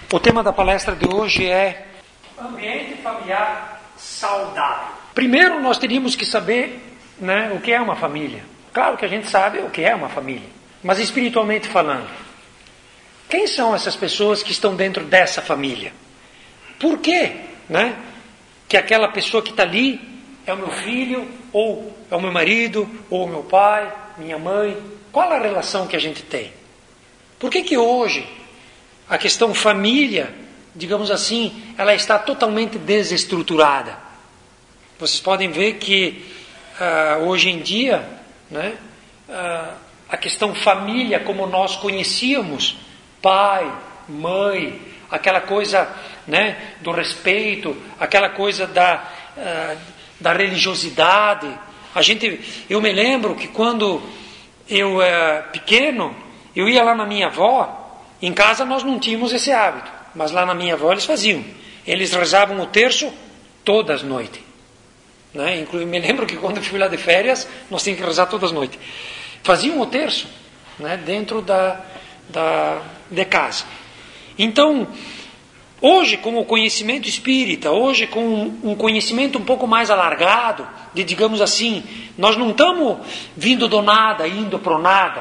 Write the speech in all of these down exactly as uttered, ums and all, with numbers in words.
O tema da palestra de hoje é ambiente familiar saudável. Primeiro nós teríamos que saber, né, o que é uma família. Claro que a gente sabe o que é uma família, mas espiritualmente falando, quem são essas pessoas que estão dentro dessa família? Por quê, né, que aquela pessoa que está ali é o meu filho, ou é o meu marido, ou o meu pai, minha mãe? Qual a relação que a gente tem? Por que que hoje a questão família, digamos assim, ela está totalmente desestruturada? Vocês podem ver que uh, hoje em dia, né, uh, a questão família como nós conhecíamos, pai, mãe, aquela coisa, né, do respeito, aquela coisa da, uh, da religiosidade. A gente, eu me lembro que quando eu era pequeno, eu ia lá na minha avó. Em casa nós não tínhamos esse hábito, mas lá na minha avó eles faziam. Eles rezavam o terço todas as noites. Né? Inclusive, me lembro que quando eu fui lá de férias, nós tínhamos que rezar todas as noites. Faziam o terço, né, dentro da, da, de casa. Então, hoje com o conhecimento espírita, hoje com um conhecimento um pouco mais alargado, de, digamos assim, nós não estamos vindo do nada, indo para o nada,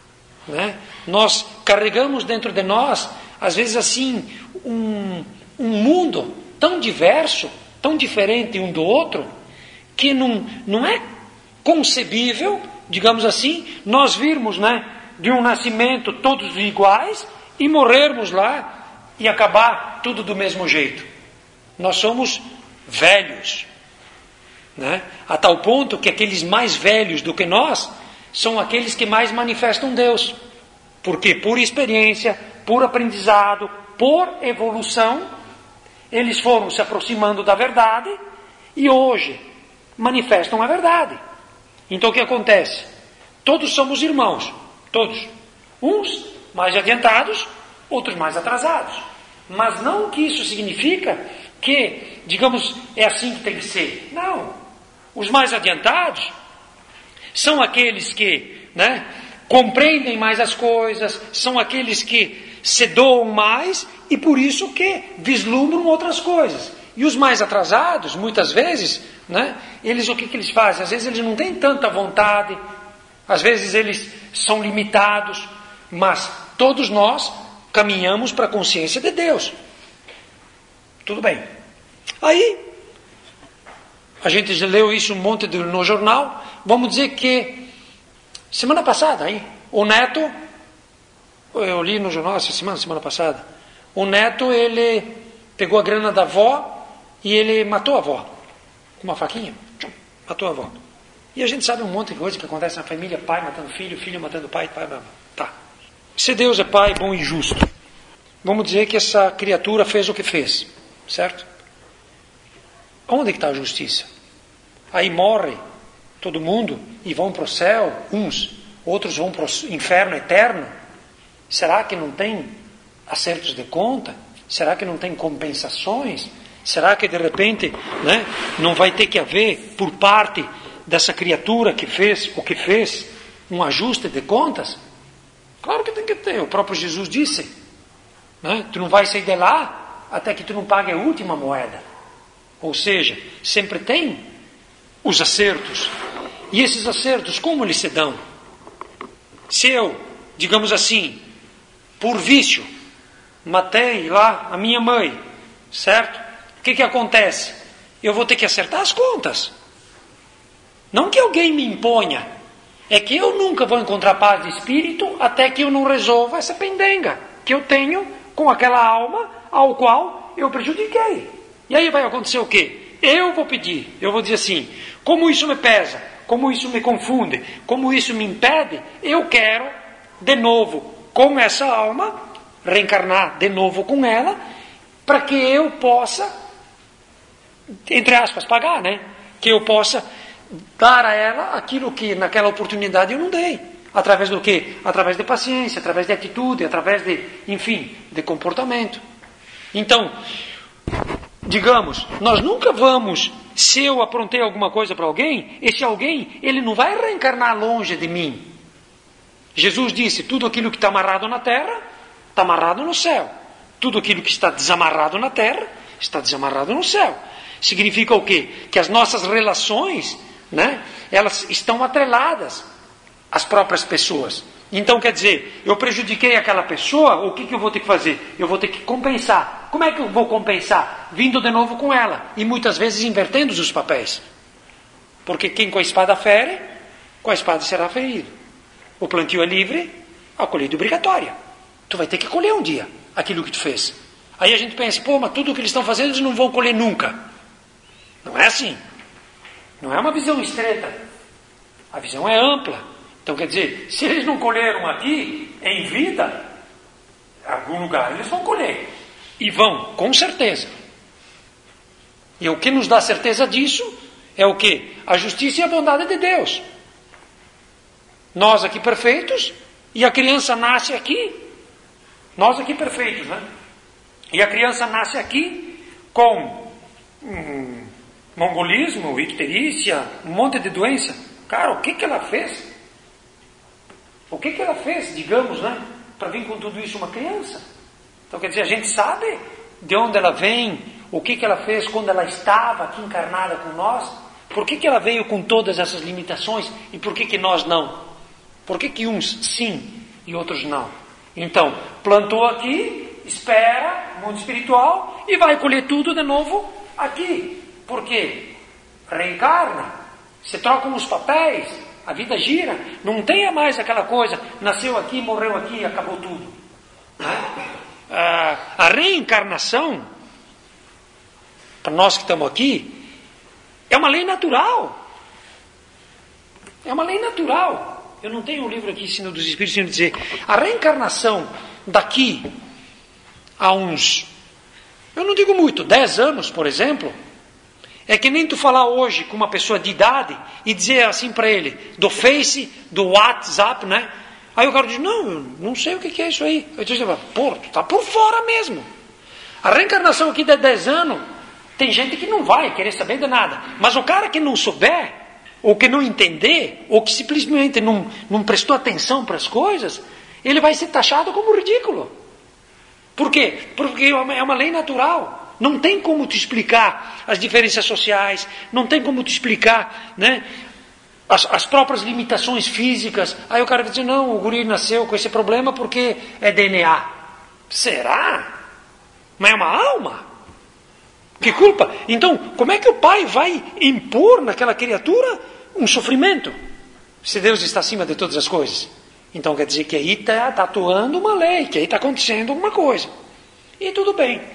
né? Nós carregamos dentro de nós, às vezes assim, um, um mundo tão diverso, tão diferente um do outro, que não, não é concebível, digamos assim, nós virmos, né, de um nascimento todos iguais e morrermos lá e acabar tudo do mesmo jeito. Nós somos velhos, né? A tal ponto que aqueles mais velhos do que nós são aqueles que mais manifestam Deus. Porque por experiência, por aprendizado, por evolução, eles foram se aproximando da verdade e hoje manifestam a verdade. Então o que acontece? Todos somos irmãos, todos. Uns mais adiantados, outros mais atrasados. Mas não que isso significa que, digamos, é assim que tem que ser. Não. Os mais adiantados são aqueles que, né, compreendem mais as coisas, são aqueles que se doam mais e por isso que vislumbram outras coisas. E os mais atrasados, muitas vezes, né, eles o que, que eles fazem? Às vezes eles não têm tanta vontade, às vezes eles são limitados, mas todos nós caminhamos para a consciência de Deus. Tudo bem. Aí, a gente já leu isso um monte de, no jornal, vamos dizer que semana passada, aí, o neto, eu li no jornal essa semana, semana passada, o neto, ele pegou a grana da avó e ele matou a avó, com uma faquinha, matou a avó. E a gente sabe um monte de coisa que acontece na família, pai matando filho, filho matando pai, pai, pai, tá. Se Deus é pai, bom e justo, vamos dizer que essa criatura fez o que fez, certo? Onde que está a justiça? Aí morre todo mundo e vão para o céu, uns, outros vão para o inferno eterno. Será que não tem acertos de conta? Será que não tem compensações? Será que de repente, né, não vai ter que haver por parte dessa criatura que fez o que fez um ajuste de contas? Claro que tem que ter. O próprio Jesus disse, né, tu não vai sair de lá até que tu não pague a última moeda. Ou seja, sempre tem os acertos. E esses acertos, como eles se dão? Se eu, digamos assim, por vício, matei lá a minha mãe, certo? O que que acontece? Eu vou ter que acertar as contas. Não que alguém me imponha. É que eu nunca vou encontrar paz de espírito até que eu não resolva essa pendenga que eu tenho com aquela alma ao qual eu prejudiquei. E aí vai acontecer o quê? Eu vou pedir, eu vou dizer assim, como isso me pesa, como isso me confunde, como isso me impede, eu quero, de novo, com essa alma, reencarnar de novo com ela, para que eu possa, entre aspas, pagar, né? Que eu possa dar a ela aquilo que naquela oportunidade eu não dei. Através do quê? Através de paciência, através de atitude, através de, enfim, de comportamento. Então, digamos, nós nunca vamos, se eu aprontei alguma coisa para alguém, esse alguém, ele não vai reencarnar longe de mim. Jesus disse, tudo aquilo que está amarrado na terra, está amarrado no céu. Tudo aquilo que está desamarrado na terra, está desamarrado no céu. Significa o quê? Que as nossas relações, né, elas estão atreladas às próprias pessoas. Então, quer dizer, eu prejudiquei aquela pessoa, o que, que eu vou ter que fazer? Eu vou ter que compensar. Como é que eu vou compensar? Vindo de novo com ela. E muitas vezes invertendo os papéis. Porque quem com a espada fere, com a espada será ferido. O plantio é livre, a colheita é obrigatória. Tu vai ter que colher um dia aquilo que tu fez. Aí a gente pensa, pô, mas tudo o que eles estão fazendo eles não vão colher nunca. Não é assim. Não é uma visão estreita. A visão é ampla. Então quer dizer, se eles não colheram aqui, em vida, em algum lugar eles vão colher. E vão, com certeza. E o que nos dá certeza disso é o quê? A justiça e a bondade de Deus. Nós aqui perfeitos, e a criança nasce aqui. Nós aqui perfeitos, né? E a criança nasce aqui com hum, mongolismo, icterícia, um monte de doença. Cara, o que, que ela fez? O que, que ela fez, digamos, né? Para vir com tudo isso uma criança. Então, quer dizer, a gente sabe de onde ela vem, o que, que ela fez quando ela estava aqui encarnada com nós, por que, que ela veio com todas essas limitações e por que, que nós não? Por que, que uns sim e outros não? Então, plantou aqui, espera, mundo espiritual, e vai colher tudo de novo aqui. Por quê? Reencarna, se trocam os papéis, a vida gira, não tenha mais aquela coisa, nasceu aqui, morreu aqui e acabou tudo. A, a reencarnação, para nós que estamos aqui, é uma lei natural. É uma lei natural. Eu não tenho um livro aqui, Ensino dos Espíritos, sem dizer, a reencarnação daqui a uns, eu não digo muito, dez anos, por exemplo, é que nem tu falar hoje com uma pessoa de idade e dizer assim para ele, do Face, do WhatsApp, né? Aí o cara diz, não, eu não sei o que é isso aí. Eu digo, pô, tu tá por fora mesmo. A reencarnação aqui de dez anos, tem gente que não vai querer saber de nada. Mas o cara que não souber, ou que não entender, ou que simplesmente não, não prestou atenção para as coisas, ele vai ser taxado como ridículo. Por quê? Porque é uma, é uma lei natural. Não tem como te explicar as diferenças sociais, não tem como te explicar, né, as, as próprias limitações físicas. Aí o cara vai dizer, não, o guri nasceu com esse problema porque é D N A. Será? Mas é uma alma? Que culpa? Então, como é que o pai vai impor naquela criatura um sofrimento? Se Deus está acima de todas as coisas. Então quer dizer que aí está tá atuando uma lei, que aí está acontecendo alguma coisa. E tudo bem.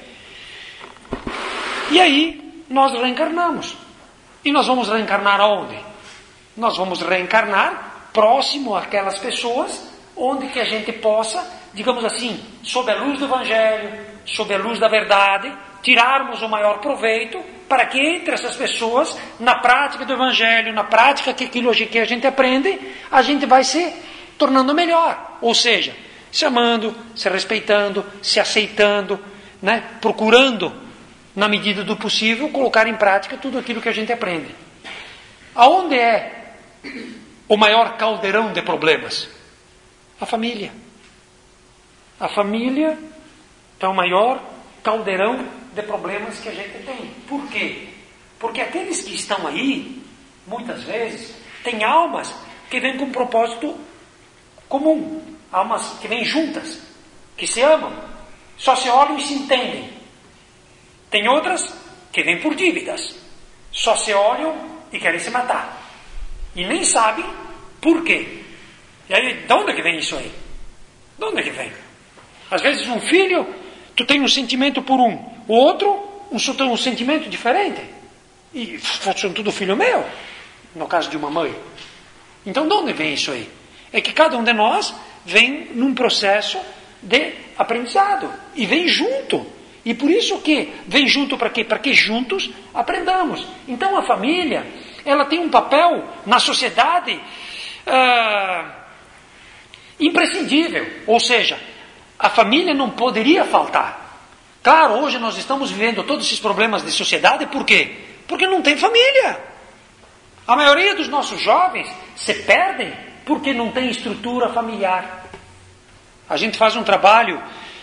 E aí, nós reencarnamos. E nós vamos reencarnar aonde? Nós vamos reencarnar próximo àquelas pessoas onde que a gente possa, digamos assim, sob a luz do Evangelho, sob a luz da verdade, tirarmos o maior proveito para que entre essas pessoas, na prática do Evangelho, na prática que aquilo que a gente aprende, a gente vai se tornando melhor. Ou seja, se amando, se respeitando, se aceitando, né? Procurando, na medida do possível, colocar em prática tudo aquilo que a gente aprende. Aonde é o maior caldeirão de problemas? A família. A família é o maior caldeirão de problemas que a gente tem. Por quê? Porque aqueles que estão aí, muitas vezes, têm almas que vêm com um propósito comum. Almas que vêm juntas, que se amam, só se olham e se entendem. Tem outras que vêm por dívidas. Só se olham e querem se matar. E nem sabem por quê. E aí, de onde que vem isso aí? De onde que vem? Às vezes um filho, tu tem um sentimento por um. O outro, um, um sentimento diferente. E são tudo filho meu. No caso de uma mãe. Então, de onde vem isso aí? É que cada um de nós vem num processo de aprendizado. E vem junto. E por isso que vem junto para quê? Para que juntos aprendamos. Então a família, ela tem um papel na sociedade ah, imprescindível. Ou seja, a família não poderia faltar. Claro, hoje nós estamos vivendo todos esses problemas de sociedade, por quê? Porque não tem família. A maioria dos nossos jovens se perdem porque não tem estrutura familiar. A gente faz um trabalho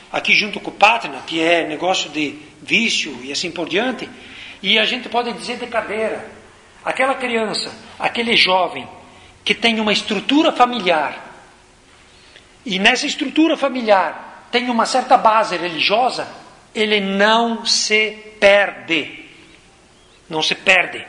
aqui junto com o Patna, que é negócio de vício e assim por diante, e a gente pode dizer de cadeira. Aquela criança, aquele jovem que tem uma estrutura familiar, e nessa estrutura familiar tem uma certa base religiosa, ele não se perde. Não se perde.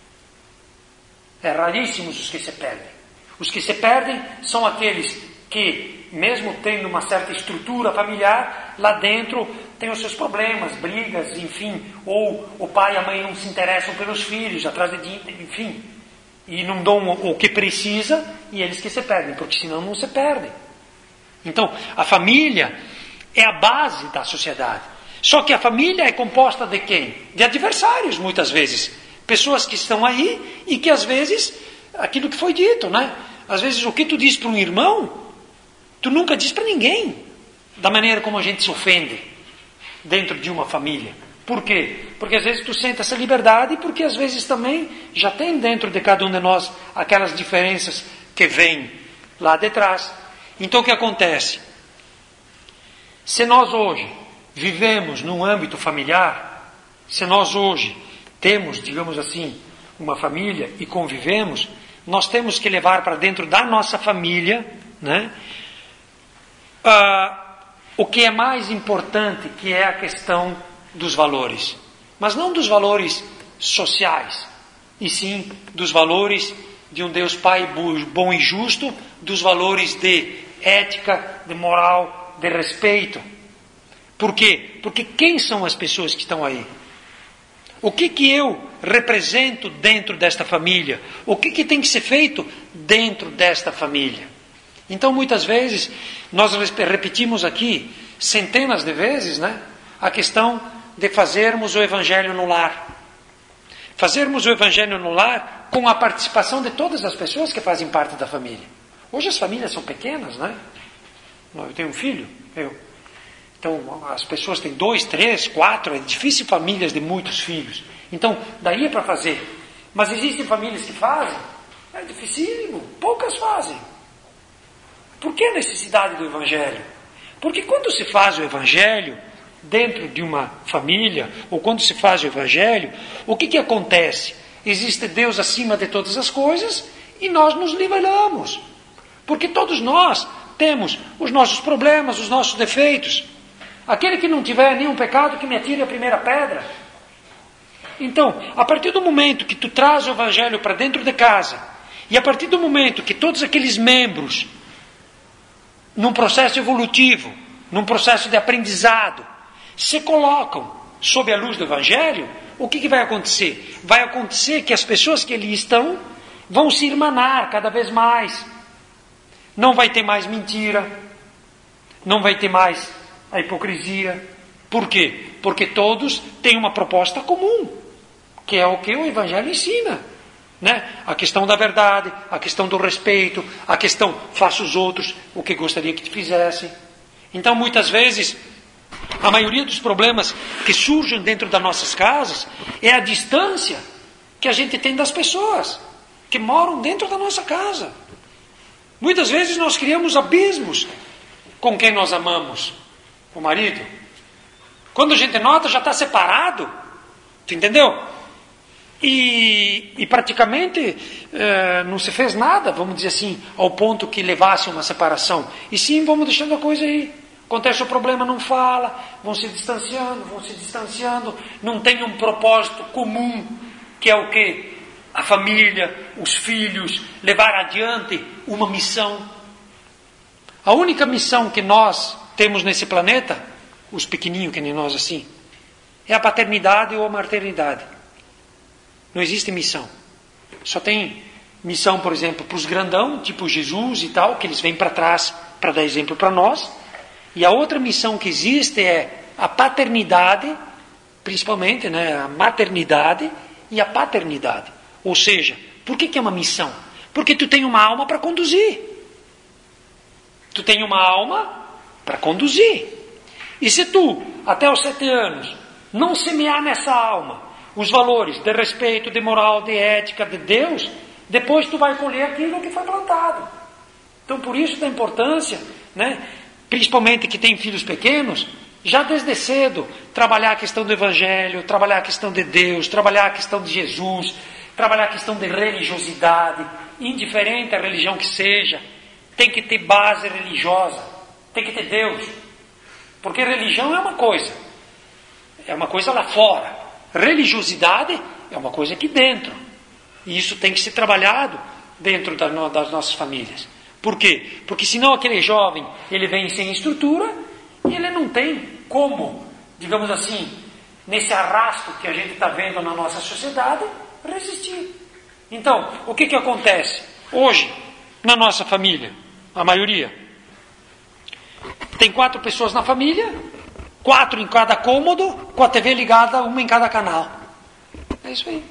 É raríssimos os que se perdem. Os que se perdem são aqueles que, mesmo tendo uma certa estrutura familiar, lá dentro tem os seus problemas, brigas, enfim, ou o pai e a mãe não se interessam pelos filhos, atrás de dinheiro, enfim, e não dão o que precisa, e eles que se perdem, porque senão não se perdem. Então, a família é a base da sociedade. Só que a família é composta de quem? De adversários, muitas vezes. Pessoas que estão aí e que às vezes, aquilo que foi dito, né? Às vezes o que tu diz para um irmão, tu nunca diz para ninguém. Da maneira como a gente se ofende dentro de uma família. Por quê? Porque às vezes tu sente essa liberdade, porque às vezes também já tem dentro de cada um de nós aquelas diferenças que vêm lá de trás. Então o que acontece? Se nós hoje vivemos num âmbito familiar, se nós hoje temos, digamos assim, uma família e convivemos, nós temos que levar para dentro da nossa família, né, uh, o que é mais importante, que é a questão dos valores. Mas não dos valores sociais, e sim dos valores de um Deus Pai bom e justo, dos valores de ética, de moral, de respeito. Por quê? Porque quem são as pessoas que estão aí? O que que eu represento dentro desta família? O que que tem que ser feito dentro desta família? Então, muitas vezes, nós repetimos aqui, centenas de vezes, né, a questão de fazermos o Evangelho no lar. Fazermos o Evangelho no lar com a participação de todas as pessoas que fazem parte da família. Hoje as famílias são pequenas, né? Eu tenho um filho, eu... Então, as pessoas têm dois, três, quatro, é difícil famílias de muitos filhos. Então, daí é para fazer. Mas existem famílias que fazem? É dificílimo, poucas fazem. Por que a necessidade do Evangelho? Porque quando se faz o Evangelho dentro de uma família, ou quando se faz o Evangelho, o que que acontece? Existe Deus acima de todas as coisas e nós nos nivelamos. Porque todos nós temos os nossos problemas, os nossos defeitos. Aquele que não tiver nenhum pecado, que me atire a primeira pedra. Então, a partir do momento que tu traz o Evangelho para dentro de casa, e a partir do momento que todos aqueles membros, num processo evolutivo, num processo de aprendizado, se colocam sob a luz do Evangelho, o que, que vai acontecer? Vai acontecer que as pessoas que ali estão vão se irmanar cada vez mais. Não vai ter mais mentira, não vai ter mais a hipocrisia. Por quê? Porque todos têm uma proposta comum, que é o que o Evangelho ensina, né? A questão da verdade, a questão do respeito, a questão faça os outros o que gostaria que te fizessem. Então, muitas vezes, a maioria dos problemas que surgem dentro das nossas casas é a distância que a gente tem das pessoas que moram dentro da nossa casa. Muitas vezes nós criamos abismos com quem nós amamos. O marido, quando a gente nota, já está separado, tu entendeu? E, e praticamente eh, não se fez nada, vamos dizer assim, ao ponto que levasse a uma separação. E sim, vamos deixando a coisa aí. Acontece o problema, não fala, vão se distanciando, vão se distanciando, não tem um propósito comum, que é o quê? A família, os filhos, levar adiante uma missão. A única missão que nós temos nesse planeta, os pequeninhos que nem nós assim, é a paternidade ou a maternidade. Não existe missão. Só tem missão, por exemplo, para os grandão, tipo Jesus e tal, que eles vêm para trás para dar exemplo para nós. E a outra missão que existe é a paternidade, principalmente, né, a maternidade e a paternidade. Ou seja, por que que é uma missão? Porque tu tem uma alma para conduzir. Tu tem uma alma para conduzir. E se tu, até os sete anos, não semear nessa alma os valores de respeito, de moral, de ética, de Deus, depois tu vai colher aquilo que foi plantado. Então, por isso da importância, né, principalmente que tem filhos pequenos, já desde cedo, trabalhar a questão do Evangelho, trabalhar a questão de Deus, trabalhar a questão de Jesus, trabalhar a questão de religiosidade, indiferente a religião que seja, tem que ter base religiosa, tem que ter Deus. Porque religião é uma coisa, é uma coisa lá fora. Religiosidade é uma coisa aqui dentro. E isso tem que ser trabalhado dentro das nossas famílias. Por quê? Porque senão aquele jovem, ele vem sem estrutura e ele não tem como, digamos assim, nesse arrasto que a gente está vendo na nossa sociedade, resistir. Então, o que que acontece? Hoje, na nossa família, a maioria, tem quatro pessoas na família, quatro em cada cômodo, com a T V ligada, uma em cada canal. É isso aí.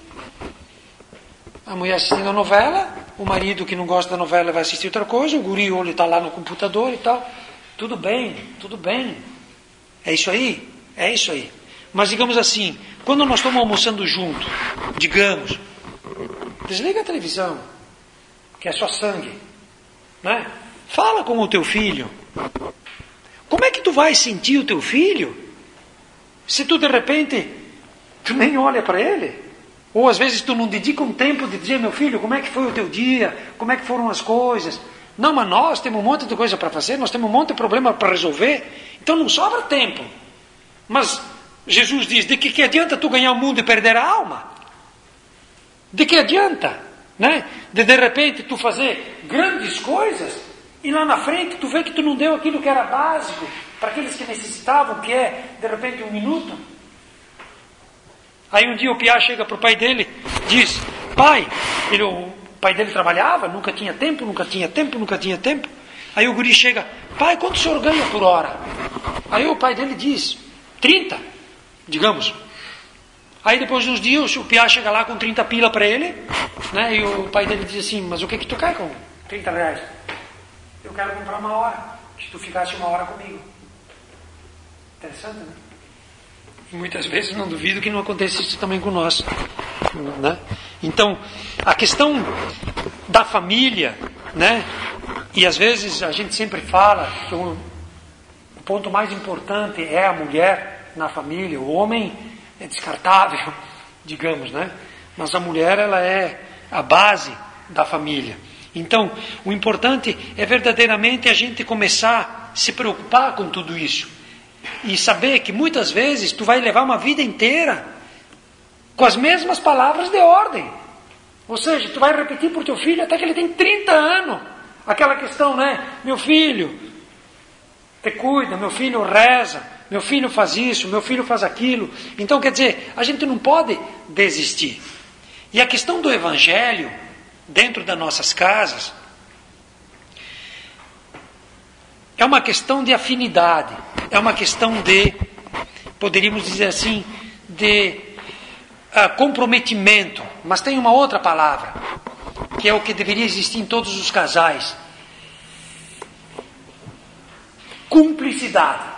A mulher assistindo a novela, o marido que não gosta da novela vai assistir outra coisa, o guri ele está lá no computador e tal. Tudo bem, tudo bem. É isso aí? É isso aí. Mas digamos assim, quando nós estamos almoçando junto, digamos, desliga a televisão, que é só sangue, né? Fala com o teu filho. Como é que tu vai sentir o teu filho se tu de repente tu nem olha para ele? Ou às vezes tu não dedica um tempo de dizer, meu filho, como é que foi o teu dia? Como é que foram as coisas? Não, mas nós temos um monte de coisa para fazer, nós temos um monte de problema para resolver, então não sobra tempo. Mas Jesus diz, de que, que adianta tu ganhar o mundo e perder a alma? De que adianta? Né? De de repente tu fazer grandes coisas e lá na frente tu vê que tu não deu aquilo que era básico para aqueles que necessitavam, que é de repente um minuto. Aí um dia o Piá chega para o pai dele, diz, pai, ele, o pai dele trabalhava, nunca tinha tempo, nunca tinha tempo, nunca tinha tempo. Aí o guri chega, pai, quanto o senhor ganha por hora? Aí o pai dele diz, trinta, digamos. Aí depois de uns dias o Piá chega lá com trinta pila para ele, né? E o pai dele diz assim, mas o que que tu quer com trinta reais? Eu quero comprar uma hora, que tu ficasse uma hora comigo. Interessante, né? E muitas vezes não duvido que não aconteça isso também com nós, né? Então, a questão da família, né? E às vezes a gente sempre fala que o, o ponto mais importante é a mulher na família. O homem é descartável, digamos, né? Mas a mulher, ela é a base da família. Então, o importante é verdadeiramente a gente começar a se preocupar com tudo isso. E saber que muitas vezes tu vai levar uma vida inteira com as mesmas palavras de ordem. Ou seja, tu vai repetir para o teu filho até que ele tem trinta anos. Aquela questão, né? Meu filho, te cuida, meu filho reza, meu filho faz isso, meu filho faz aquilo. Então, quer dizer, a gente não pode desistir. E a questão do Evangelho, dentro das nossas casas, é uma questão de afinidade, é uma questão de, poderíamos dizer assim, de uh, comprometimento. Mas tem uma outra palavra, que é o que deveria existir em todos os casais. Cumplicidade.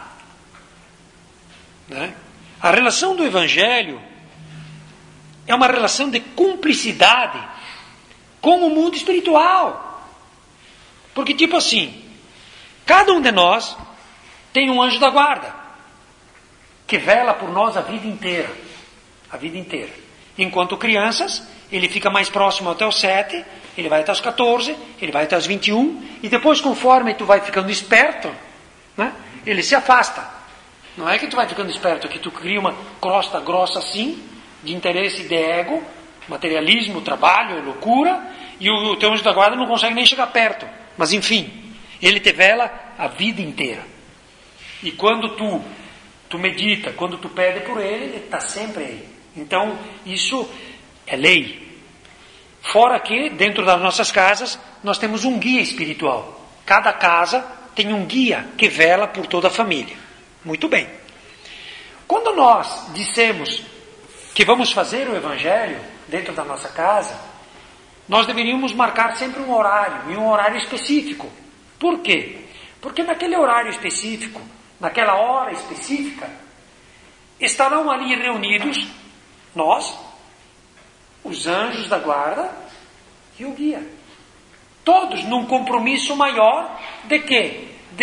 Né? A relação do Evangelho é uma relação de cumplicidade com o mundo espiritual. Porque tipo assim, cada um de nós tem um anjo da guarda que vela por nós a vida inteira. A vida inteira. Enquanto crianças, ele fica mais próximo até os sete, ele vai até os catorze, ele vai até os vinte e um, e depois, conforme tu vai ficando esperto, né, ele se afasta. Não é que tu vai ficando esperto, é que tu cria uma crosta grossa assim, de interesse de ego, materialismo, trabalho, loucura, e o, o teu anjo da guarda não consegue nem chegar perto. Mas enfim, ele te vela a vida inteira. E quando tu, tu medita, quando tu pede por ele, ele está sempre aí. Então, isso é lei. Fora que, dentro das nossas casas, nós temos um guia espiritual. Cada casa tem um guia que vela por toda a família. Muito bem. Quando nós dissemos que vamos fazer o Evangelho dentro da nossa casa, nós deveríamos marcar sempre um horário, e um horário específico. Por quê? Porque naquele horário específico, naquela hora específica, estarão ali reunidos nós, os anjos da guarda e o guia. Todos num compromisso maior de quê? De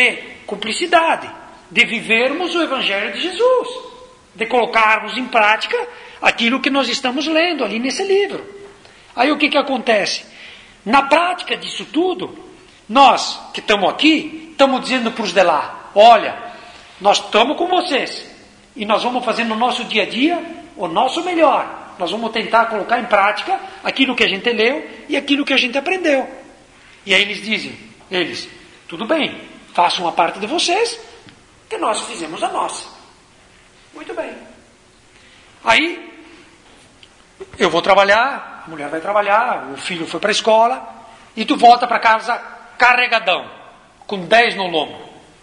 cumplicidade, de vivermos o Evangelho de Jesus, de colocarmos em prática aquilo que nós estamos lendo ali nesse livro. Aí o que que acontece? Na prática disso tudo, nós que estamos aqui, estamos dizendo para os de lá, olha, nós estamos com vocês, e nós vamos fazer no nosso dia a dia o nosso melhor. Nós vamos tentar colocar em prática aquilo que a gente leu e aquilo que a gente aprendeu. E aí eles dizem, eles, tudo bem, façam a parte de vocês, que nós fizemos a nossa. Muito bem. Aí, eu vou trabalhar, a mulher vai trabalhar, o filho foi para a escola, e tu volta para casa carregadão, com dez no lombo.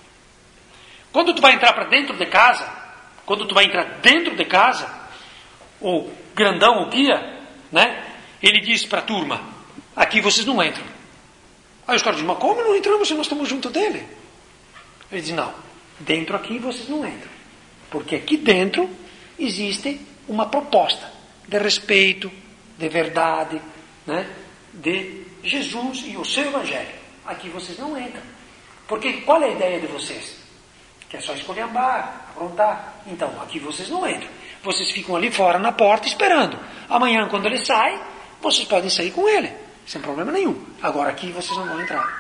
Quando tu vai entrar para dentro de casa, quando tu vai entrar dentro de casa, o grandão, o guia, né, ele diz para a turma, aqui vocês não entram. Aí os caras dizem, mas como não entramos se nós estamos junto dele? Ele diz, não, dentro aqui vocês não entram. Porque aqui dentro existe uma proposta de respeito, de verdade, né, de Jesus e o seu Evangelho. Aqui vocês não entram. Porque qual é a ideia de vocês? Que é só esculhambar, aprontar. Então, aqui vocês não entram. Vocês ficam ali fora na porta esperando. Amanhã, quando ele sai, vocês podem sair com ele, sem problema nenhum. Agora aqui vocês não vão entrar.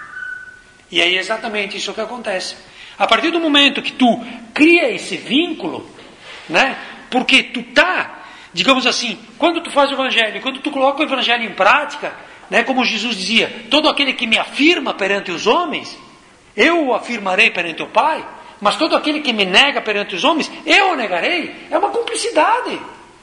E aí é exatamente isso que acontece. A partir do momento que tu cria esse vínculo, né? Porque tu tá, digamos assim, quando tu faz o Evangelho, quando tu coloca o Evangelho em prática, né? Como Jesus dizia, todo aquele que me afirma perante os homens, eu o afirmarei perante o Pai. Mas todo aquele que me nega perante os homens, eu o negarei. É uma cumplicidade.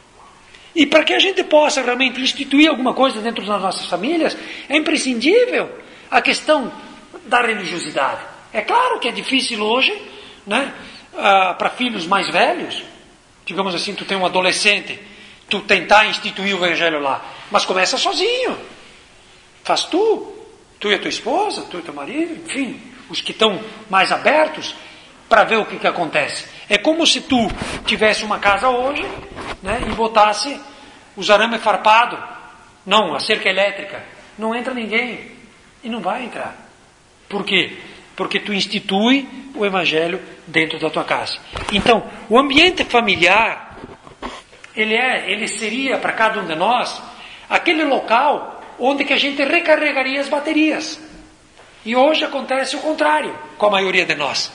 E para que a gente possa realmente instituir alguma coisa dentro das nossas famílias, é imprescindível a questão da religiosidade. É claro que é difícil hoje, né, ah, para filhos mais velhos, digamos assim, tu tem um adolescente, tu tentar instituir o Evangelho lá, mas começa sozinho. Faz tu, tu e a tua esposa, tu e teu marido, enfim, os que estão mais abertos, para ver o que, que acontece. É como se tu tivesse uma casa hoje, né, e botasse os arame farpado, não, a cerca elétrica, não entra ninguém, e não vai entrar. Por quê? Porque tu institui o Evangelho dentro da tua casa. Então, o ambiente familiar, ele, é, ele seria para cada um de nós, aquele local onde que a gente recarregaria as baterias. E hoje acontece o contrário, com a maioria de nós.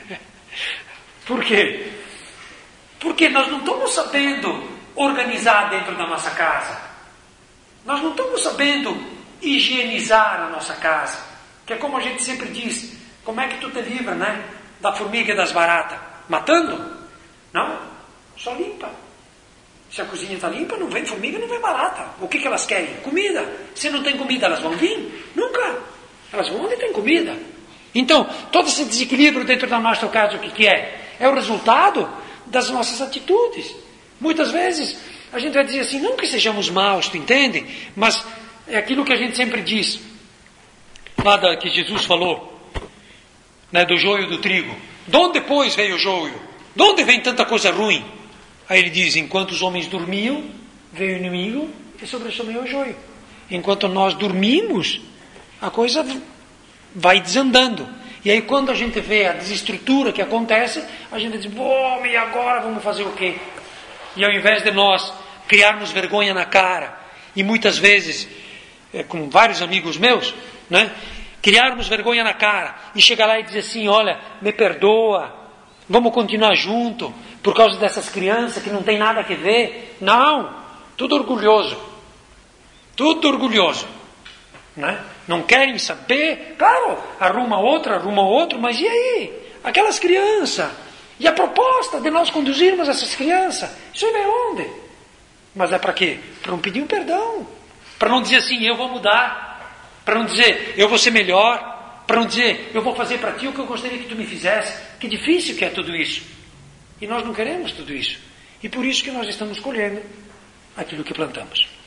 Por quê? Porque nós não estamos sabendo organizar dentro da nossa casa. Nós não estamos sabendo higienizar a nossa casa. Que é como a gente sempre diz, como é que tu te livra, né, da formiga e das baratas? Matando? Não, só limpa. Se a cozinha está limpa, não vem formiga, não vem barata. O que, que elas querem? Comida. Se não tem comida, elas vão vir? Nunca. Elas vão onde tem comida. Então, todo esse desequilíbrio dentro da nossa casa, o que, que é? É o resultado das nossas atitudes. Muitas vezes, a gente vai dizer assim, não que sejamos maus, tu entende? Mas é aquilo que a gente sempre diz, lá da, que Jesus falou, né, do joio e do trigo. De onde depois veio o joio? De onde vem tanta coisa ruim? Aí ele diz, enquanto os homens dormiam, veio o inimigo e sobressumiu o joio. Enquanto nós dormimos, a coisa vai desandando. E aí quando a gente vê a desestrutura que acontece, a gente diz, bom, e agora vamos fazer o quê? E ao invés de nós criarmos vergonha na cara, e muitas vezes, é, com vários amigos meus, né, criarmos vergonha na cara, e chegar lá e dizer assim, olha, me perdoa, vamos continuar junto, por causa dessas crianças que não tem nada a ver. Não, tudo orgulhoso. Tudo orgulhoso. Né? Não querem saber, claro, arruma outra, arruma outro, mas e aí? Aquelas crianças, e a proposta de nós conduzirmos essas crianças, isso vem onde? Mas é para quê? Para não pedir um perdão, para não dizer assim, eu vou mudar, para não dizer, eu vou ser melhor, para não dizer, eu vou fazer para ti o que eu gostaria que tu me fizesse. Que difícil que é tudo isso. E nós não queremos tudo isso. E por isso que nós estamos colhendo aquilo que plantamos.